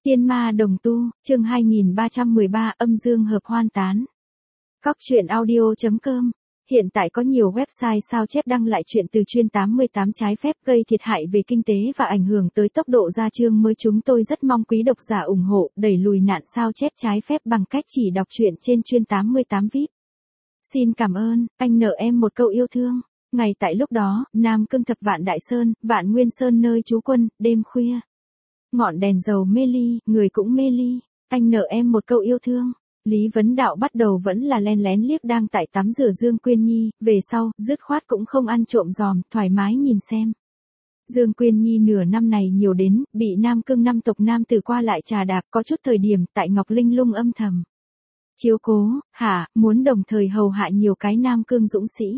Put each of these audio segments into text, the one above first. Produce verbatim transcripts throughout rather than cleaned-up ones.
Tiên ma đồng tu, chương hai nghìn ba trăm mười ba, âm dương hợp hoan tán. Cóc truyện audio chấm com. Hiện tại có nhiều website sao chép đăng lại chuyện từ chuyên tám mươi tám trái phép gây thiệt hại về kinh tế và ảnh hưởng tới tốc độ ra chương mới. Chúng tôi rất mong quý độc giả ủng hộ, đẩy lùi nạn sao chép trái phép bằng cách chỉ đọc truyện trên chuyên tám mươi tám vi ai pi. Xin cảm ơn, anh nợ em một câu yêu thương. Ngày tại lúc đó, Nam Cương thập vạn Đại Sơn, Vạn Nguyên Sơn nơi trú quân, đêm khuya. Ngọn đèn dầu mê ly, người cũng mê ly, anh nợ em một câu yêu thương. Lý Vấn Đạo bắt đầu vẫn là len lén liếc đang tại tắm rửa Dương Quyên Nhi, về sau, dứt khoát cũng không ăn trộm giòm, thoải mái nhìn xem. Dương Quyên Nhi nửa năm này nhiều đến, bị Nam Cương năm tộc nam tử qua lại trà đạp, có chút thời điểm tại Ngọc Linh Lung âm thầm chiếu cố, hả, muốn đồng thời hầu hạ nhiều cái Nam Cương dũng sĩ.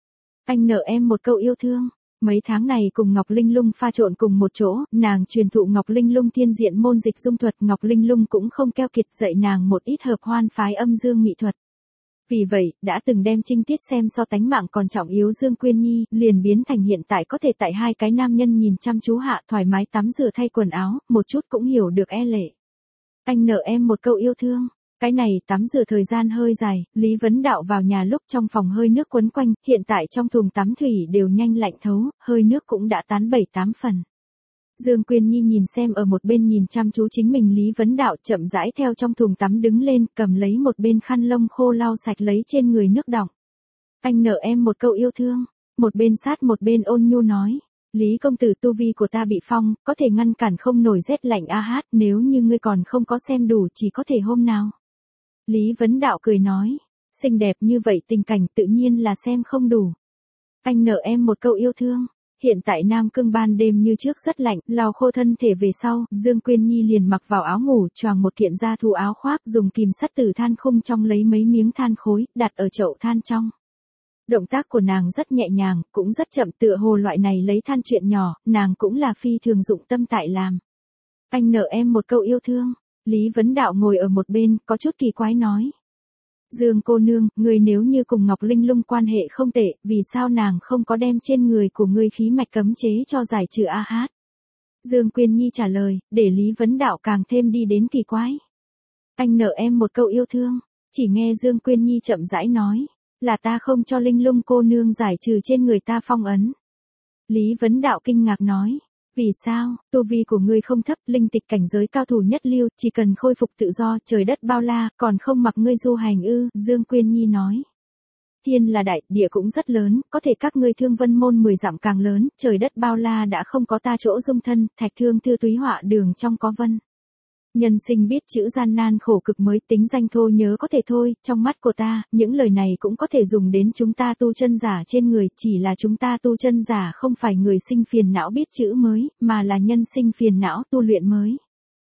Anh nợ em một câu yêu thương. Mấy tháng này cùng Ngọc Linh Lung pha trộn cùng một chỗ, nàng truyền thụ Ngọc Linh Lung thiên diện môn dịch dung thuật, Ngọc Linh Lung cũng không keo kiệt dạy nàng một ít hợp hoan phái âm dương mỹ thuật. Vì vậy, đã từng đem trinh tiết xem so tánh mạng còn trọng yếu Dương Quyên Nhi, liền biến thành hiện tại có thể tại hai cái nam nhân nhìn chăm chú hạ thoải mái tắm rửa thay quần áo, một chút cũng hiểu được e lệ. Anh nợ em một câu yêu thương. Cái này tắm rửa thời gian hơi dài, Lý Vấn Đạo vào nhà lúc trong phòng hơi nước quấn quanh, hiện tại trong thùng tắm thủy đều nhanh lạnh thấu, hơi nước cũng đã tán bảy tám phần. Dương Quyên Nhi nhìn xem ở một bên nhìn chăm chú chính mình Lý Vấn Đạo chậm rãi theo trong thùng tắm đứng lên, cầm lấy một bên khăn lông khô lau sạch lấy trên người nước đọng. Anh nợ em một câu yêu thương, một bên sát một bên ôn nhu nói. Lý công tử, tu vi của ta bị phong, có thể ngăn cản không nổi rét lạnh a hát, nếu như ngươi còn không có xem đủ chỉ có thể hôm nào. Lý Vấn Đạo cười nói, xinh đẹp như vậy tình cảnh tự nhiên là xem không đủ. Anh nợ em một câu yêu thương. Hiện tại Nam Cương ban đêm như trước rất lạnh, lau khô thân thể về sau, Dương Quyên Nhi liền mặc vào áo ngủ, choàng một kiện da thú áo khoác, dùng kìm sắt từ than khung trong lấy mấy miếng than khối, đặt ở chậu than trong. Động tác của nàng rất nhẹ nhàng, cũng rất chậm, tựa hồ loại này lấy than chuyện nhỏ, nàng cũng là phi thường dụng tâm tại làm. Anh nợ em một câu yêu thương. Lý Vấn Đạo ngồi ở một bên, có chút kỳ quái nói. Dương cô nương, người nếu như cùng Ngọc Linh Lung quan hệ không tệ, vì sao nàng không có đem trên người của ngươi khí mạch cấm chế cho giải trừ a hát? Dương Quyên Nhi trả lời, để Lý Vấn Đạo càng thêm đi đến kỳ quái. Anh nợ em một câu yêu thương. Chỉ nghe Dương Quyên Nhi chậm rãi nói, là ta không cho Linh Lung cô nương giải trừ trên người ta phong ấn. Lý Vấn Đạo kinh ngạc nói. Vì sao, tu vi của ngươi không thấp, linh tịch cảnh giới cao thủ nhất lưu, chỉ cần khôi phục tự do, trời đất bao la, còn không mặc ngươi du hành ư, Dương Quyên Nhi nói. Thiên là đại, địa cũng rất lớn, có thể các ngươi thương vân môn mười dặm càng lớn, trời đất bao la đã không có ta chỗ dung thân, thạch thương thư túy họa đường trong có vân. Nhân sinh biết chữ gian nan khổ cực mới tính danh thô nhớ có thể thôi, trong mắt của ta, những lời này cũng có thể dùng đến chúng ta tu chân giả trên người, chỉ là chúng ta tu chân giả không phải người sinh phiền não biết chữ mới, mà là nhân sinh phiền não tu luyện mới.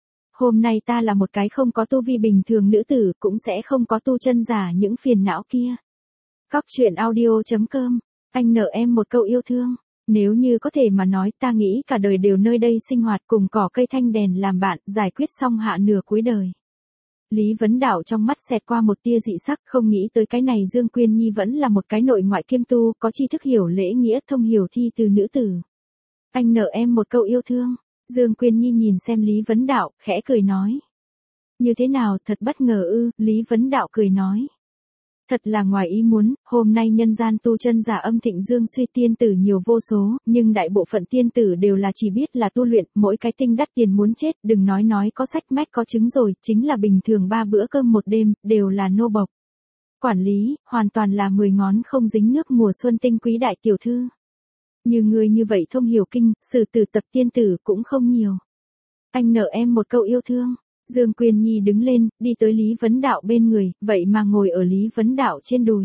Hôm nay ta là một cái không có tu vi bình thường nữ tử, cũng sẽ không có tu chân giả những phiền não kia. Cóc truyện audio chấm com, anh nợ em một câu yêu thương. Nếu như có thể mà nói, ta nghĩ cả đời đều nơi đây sinh hoạt cùng cỏ cây thanh đèn làm bạn, giải quyết xong hạ nửa cuối đời. Lý Vấn Đạo trong mắt xẹt qua một tia dị sắc, không nghĩ tới cái này Dương Quyên Nhi vẫn là một cái nội ngoại kiêm tu, có tri thức hiểu lễ nghĩa, thông hiểu thi từ nữ tử. Anh nợ em một câu yêu thương. Dương Quyên Nhi nhìn xem Lý Vấn Đạo, khẽ cười nói. Như thế nào, thật bất ngờ ư, Lý Vấn Đạo cười nói. Thật là ngoài ý muốn, hôm nay nhân gian tu chân giả âm thịnh dương suy tiên tử nhiều vô số, nhưng đại bộ phận tiên tử đều là chỉ biết là tu luyện, mỗi cái tinh đắt tiền muốn chết, đừng nói nói có sách mách có chứng rồi, chính là bình thường ba bữa cơm một đêm, đều là nô bộc. Quản lý, hoàn toàn là mười ngón không dính nước mùa xuân tinh quý đại tiểu thư. Như người như vậy thông hiểu kinh, sử tử tập tiên tử cũng không nhiều. Anh nợ em một câu yêu thương. Dương Quyên Nhi đứng lên, đi tới Lý Vấn Đạo bên người, vậy mà ngồi ở Lý Vấn Đạo trên đùi.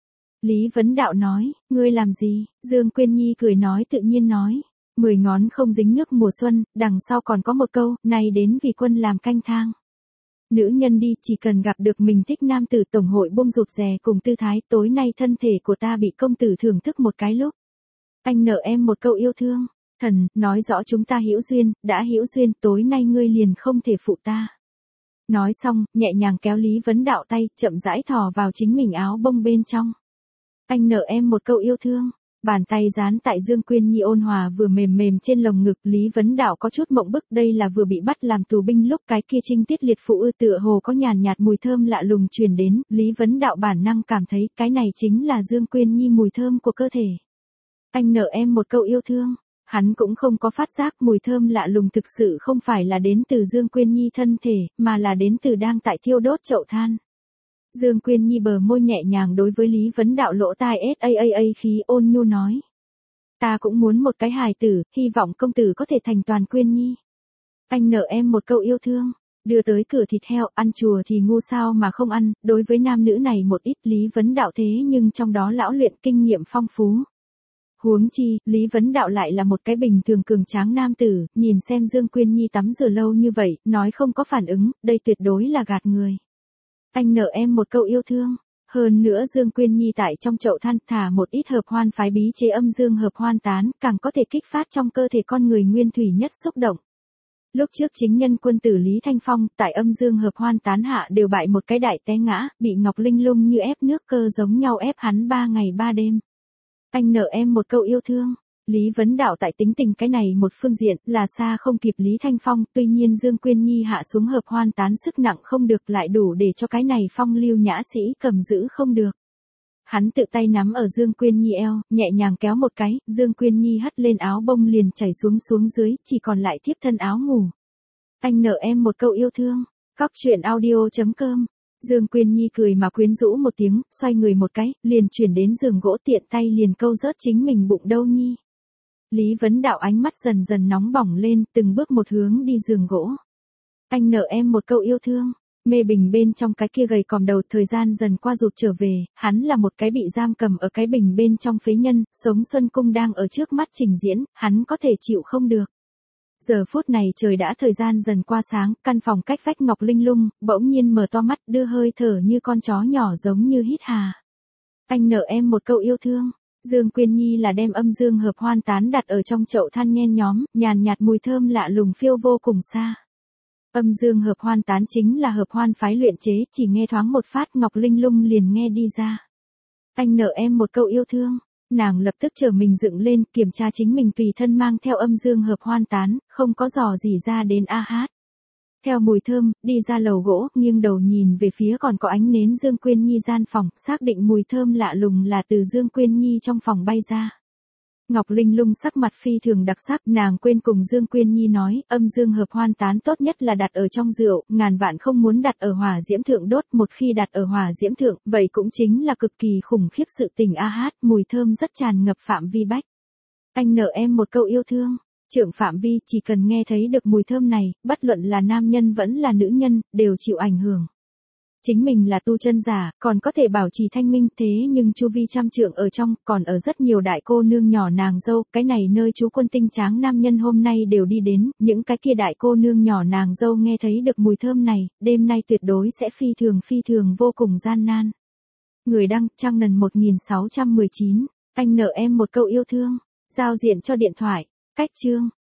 Lý Vấn Đạo nói, ngươi làm gì? Dương Quyên Nhi cười nói tự nhiên nói, mười ngón không dính nước mùa xuân, đằng sau còn có một câu, này đến vì quân làm canh thang. Nữ nhân đi, chỉ cần gặp được mình thích nam tử tổng hội buông rụt rè cùng tư thái, tối nay thân thể của ta bị công tử thưởng thức một cái lúc. Anh nợ em một câu yêu thương. Thần, nói rõ chúng ta hữu duyên, đã hữu duyên, tối nay ngươi liền không thể phụ ta. Nói xong, nhẹ nhàng kéo Lý Vấn Đạo tay, chậm rãi thò vào chính mình áo bông bên trong. Anh nợ em một câu yêu thương. Bàn tay dán tại Dương Quyên Nhi ôn hòa vừa mềm mềm trên lồng ngực, Lý Vấn Đạo có chút mộng bức, đây là vừa bị bắt làm tù binh lúc cái kia trinh tiết liệt phụ ư, tựa hồ có nhàn nhạt mùi thơm lạ lùng truyền đến, Lý Vấn Đạo bản năng cảm thấy cái này chính là Dương Quyên Nhi mùi thơm của cơ thể. Anh nợ em một câu yêu thương. Hắn cũng không có phát giác mùi thơm lạ lùng thực sự không phải là đến từ Dương Quyên Nhi thân thể, mà là đến từ đang tại thiêu đốt chậu than. Dương Quyên Nhi bờ môi nhẹ nhàng đối với Lý Vấn Đạo lỗ tai ết a a a khí ôn nhu nói. Ta cũng muốn một cái hài tử, hy vọng công tử có thể thành toàn Quyên Nhi. Anh nợ em một câu yêu thương. Đưa tới cửa thịt heo, ăn chùa thì ngu sao mà không ăn, đối với nam nữ này một ít Lý Vấn Đạo thế nhưng trong đó lão luyện kinh nghiệm phong phú. Huống chi, Lý Vấn Đạo lại là một cái bình thường cường tráng nam tử, nhìn xem Dương Quyên Nhi tắm rửa lâu như vậy, nói không có phản ứng, đây tuyệt đối là gạt người. Anh nợ em một câu yêu thương. Hơn nữa Dương Quyên Nhi tại trong chậu than thả một ít hợp hoan phái bí chế âm dương hợp hoan tán, càng có thể kích phát trong cơ thể con người nguyên thủy nhất xúc động. Lúc trước chính nhân quân tử Lý Thanh Phong, tại âm dương hợp hoan tán hạ đều bại một cái đại té ngã, bị Ngọc Linh Lung như ép nước cơ giống nhau ép hắn ba ngày ba đêm. Anh nợ em một câu yêu thương. Lý Vấn Đạo tại tính tình cái này một phương diện là xa không kịp Lý Thanh Phong, tuy nhiên Dương Quyên Nhi hạ xuống hợp hoan tán sức nặng không được lại đủ để cho cái này phong lưu nhã sĩ cầm giữ không được. Hắn tự tay nắm ở Dương Quyên Nhi eo, nhẹ nhàng kéo một cái, Dương Quyên Nhi hất lên áo bông liền chảy xuống xuống dưới, chỉ còn lại tiếp thân áo ngủ. Anh nợ em một câu yêu thương. Cóc truyện audio chấm com. Dương Quyên Nhi cười mà quyến rũ một tiếng, xoay người một cái, liền chuyển đến giường gỗ tiện tay liền câu rớt chính mình bụng đâu nhi. Lý Vấn Đạo ánh mắt dần dần nóng bỏng lên, từng bước một hướng đi giường gỗ. Anh nợ em một câu yêu thương. Mê bình bên trong cái kia gầy còm đầu, thời gian dần qua rụt trở về, hắn là một cái bị giam cầm ở cái bình bên trong phế nhân, sống xuân cung đang ở trước mắt trình diễn, hắn có thể chịu không được. Giờ phút này trời đã thời gian dần qua sáng, căn phòng cách vách Ngọc Linh Lung, bỗng nhiên mở to mắt đưa hơi thở như con chó nhỏ giống như hít hà. Anh nợ em một câu yêu thương. Dương Quyên Nhi là đem âm dương hợp hoan tán đặt ở trong chậu than nhen nhóm, nhàn nhạt mùi thơm lạ lùng phiêu vô cùng xa. Âm dương hợp hoan tán chính là hợp hoan phái luyện chế, chỉ nghe thoáng một phát Ngọc Linh Lung liền nghe đi ra. Anh nợ em một câu yêu thương. Nàng lập tức trở mình dựng lên, kiểm tra chính mình tùy thân mang theo âm dương hợp hoan tán, không có dò gì ra đến a hát. Theo mùi thơm, đi ra lầu gỗ, nghiêng đầu nhìn về phía còn có ánh nến Dương Quyên Nhi gian phòng, xác định mùi thơm lạ lùng là từ Dương Quyên Nhi trong phòng bay ra. Ngọc Linh Lung sắc mặt phi thường đặc sắc, nàng quên cùng Dương Quyên Nhi nói, âm dương hợp hoan tán tốt nhất là đặt ở trong rượu, ngàn vạn không muốn đặt ở hỏa diễm thượng đốt, một khi đặt ở hỏa diễm thượng, vậy cũng chính là cực kỳ khủng khiếp sự tình a hát, mùi thơm rất tràn ngập phạm vi bách. Anh nợ em một câu yêu thương. Trưởng phạm vi chỉ cần nghe thấy được mùi thơm này, bất luận là nam nhân vẫn là nữ nhân, đều chịu ảnh hưởng. Chính mình là tu chân giả, còn có thể bảo trì thanh minh, thế nhưng chu vi trăm trượng ở trong, còn ở rất nhiều đại cô nương nhỏ nàng dâu, cái này nơi chú quân tinh tráng nam nhân hôm nay đều đi đến, những cái kia đại cô nương nhỏ nàng dâu nghe thấy được mùi thơm này, đêm nay tuyệt đối sẽ phi thường phi thường vô cùng gian nan. Người đăng, Trang Nần một nghìn sáu trăm mười chín, anh nợ em một câu yêu thương, giao diện cho điện thoại, cách chương.